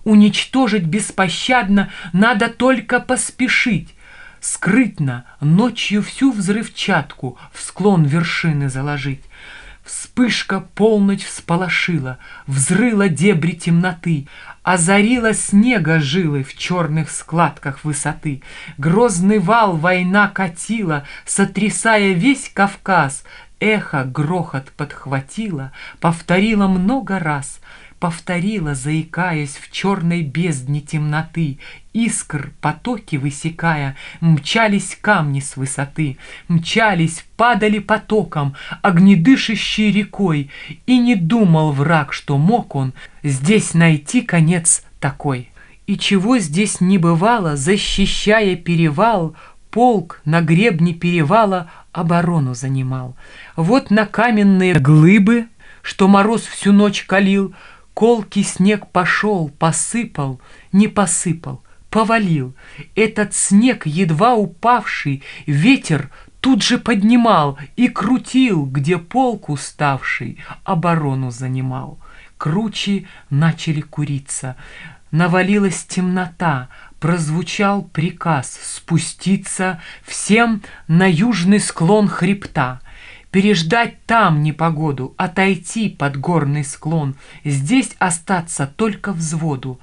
уничтожить беспощадно надо только поспешить. Скрытно ночью всю взрывчатку в склон вершины заложить. Вспышка полночь всполошила, взрыла дебри темноты, озарила снега жилы в черных складках высоты. Грозный вал война катила, сотрясая весь Кавказ. Эхо грохот подхватило, повторило много раз, повторила, заикаясь в черной бездне темноты. Искр, потоки высекая, мчались камни с высоты, мчались, падали потоком, огнедышащей рекой, и не думал враг, что мог он здесь найти конец такой. И чего здесь не бывало, защищая перевал, полк на гребне перевала оборону занимал. Вот на каменные глыбы, что мороз всю ночь калил, колкий снег пошел, посыпал, не посыпал, повалил. Этот снег, едва упавший, ветер тут же поднимал и крутил, где полк уставший оборону занимал. Кручи начали куриться, навалилась темнота, прозвучал приказ спуститься всем на южный склон хребта. Переждать там непогоду, отойти под горный склон, здесь остаться только взводу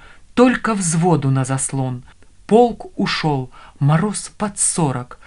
на заслон. Полк ушел, мороз под 40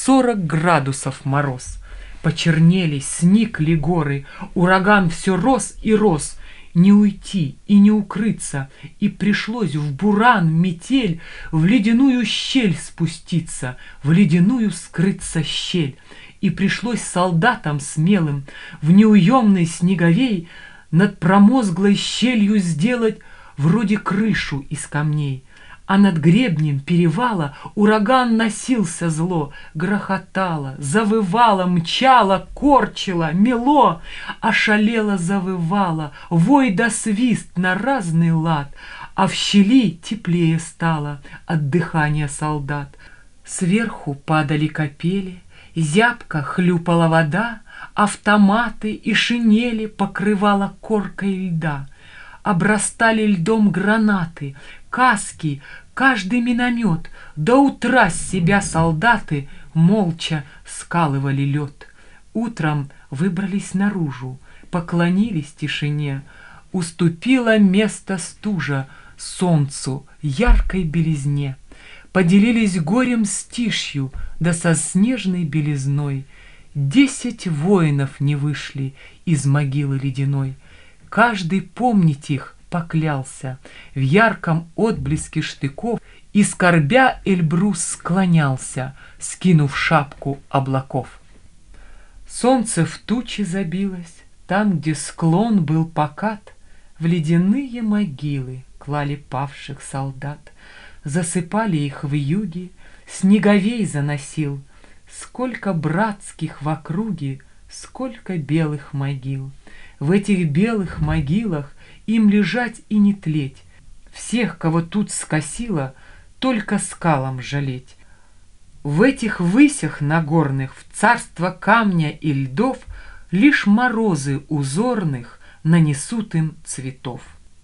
градусов мороз. Почернели, сникли горы, ураган все рос и рос. Не уйти и не укрыться, и пришлось в буран, метель, в ледяную щель спуститься, в ледяную скрыться щель. И пришлось солдатам смелым в неуемной снеговей над промозглой щелью сделать вроде крышу из камней. А над гребнем перевала ураган носился зло, грохотало, завывало, мчало, корчило, мело, ошалело, завывало, вой да свист на разный лад, а в щели теплее стало от дыхания солдат. Сверху падали капели, зябко хлюпала вода, автоматы и шинели покрывала коркой льда. Обрастали льдом гранаты, каски, каждый миномет. До утра с себя солдаты молча скалывали лед. Утром выбрались наружу, поклонились тишине. Уступила место стужа солнцу, яркой белизне. Поделились горем с тишью, да со снежной белизной. 10 воинов не вышли из могилы ледяной. Каждый помнить их поклялся, в ярком отблеске штыков, и скорбя Эльбрус склонялся, скинув шапку облаков. Солнце в тучи забилось, там, где склон был покат, в ледяные могилы клали павших солдат, засыпали их в юге, снеговей заносил, сколько братских в округе, сколько белых могил. В этих белых могилах им лежать и не тлеть, всех, кого тут скосило, только скалам жалеть. В этих высях нагорных, в царство камня и льдов, лишь морозы узорных нанесут им цветов.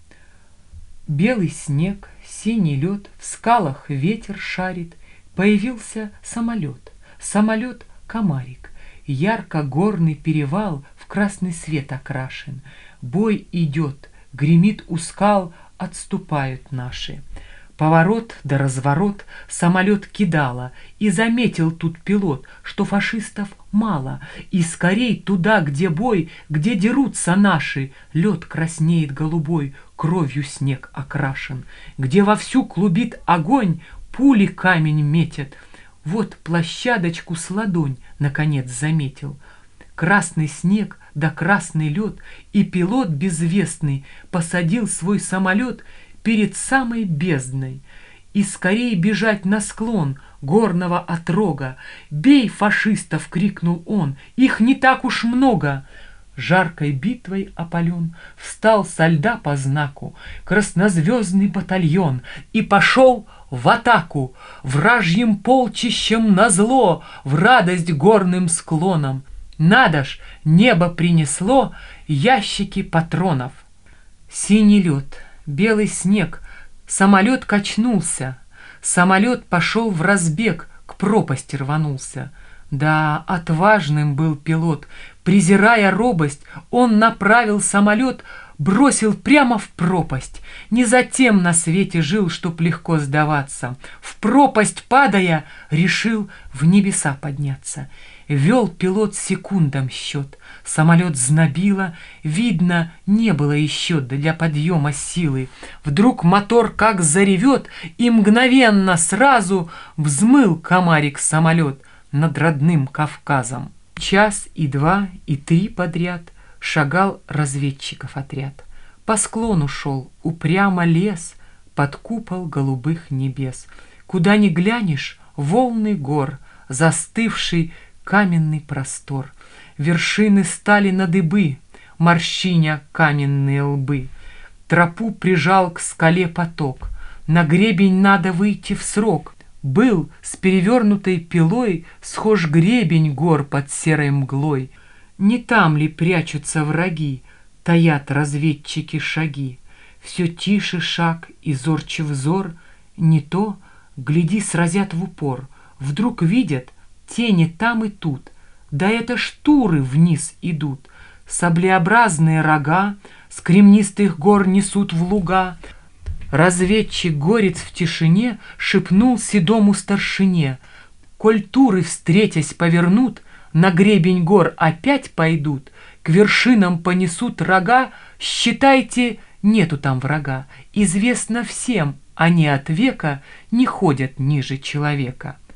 Белый снег, синий лед, в скалах ветер шарит, появился самолет, самолет-комарик. Ярко-горный перевал в красный свет окрашен. Бой идет, гремит у скал, отступают наши. Поворот да разворот самолет кидала, и заметил тут пилот, что фашистов мало, и скорей туда, где бой, где дерутся наши. Лед краснеет голубой, кровью снег окрашен, где вовсю клубит огонь, пули камень метят. Вот площадочку с ладонь, наконец, заметил. Красный снег да красный лед, и пилот безвестный посадил свой самолет перед самой бездной. И скорее бежать на склон горного отрога. «Бей фашистов!» — крикнул он, «их не так уж много!» Жаркой битвой опален встал со льда по знаку краснозвездный батальон и пошел в атаку вражьим полчищем назло, в радость горным склонам. Надо ж, небо принесло ящики патронов. Синий лед, белый снег Самолет качнулся, самолет пошел в разбег, к пропасти рванулся. Да, отважным был пилот, презирая робость, он направил самолет, бросил прямо в пропасть. Не затем на свете жил, чтоб легко сдаваться. В пропасть падая, решил в небеса подняться. Вел пилот секундам счет. Самолет знобило, видно, не было еще для подъема силы. Вдруг мотор как заревет, и мгновенно сразу взмыл комарик самолет над родным Кавказом. Час и два, и три подряд шагал разведчиков отряд. По склону шел, упрямо лез под купол голубых небес. Куда ни глянешь, волны гор, застывший каменный простор. Вершины стали на дыбы, морщиня каменные лбы. Тропу прижал к скале поток. На гребень надо выйти в срок. Был с перевернутой пилой схож гребень гор под серой мглой. Не там ли прячутся враги, таят разведчики шаги? Все тише шаг и зорче взор, не то, гляди, сразят в упор. Вдруг видят тени там и тут, да это штуры вниз идут. Саблеобразные рога с кремнистых гор несут в луга. Разведчик-горец в тишине шепнул седому старшине: «Коль туры, встретясь, повернут, на гребень гор опять пойдут, к вершинам понесут рога, считайте, нету там врага. Известно всем, они от века не ходят ниже человека».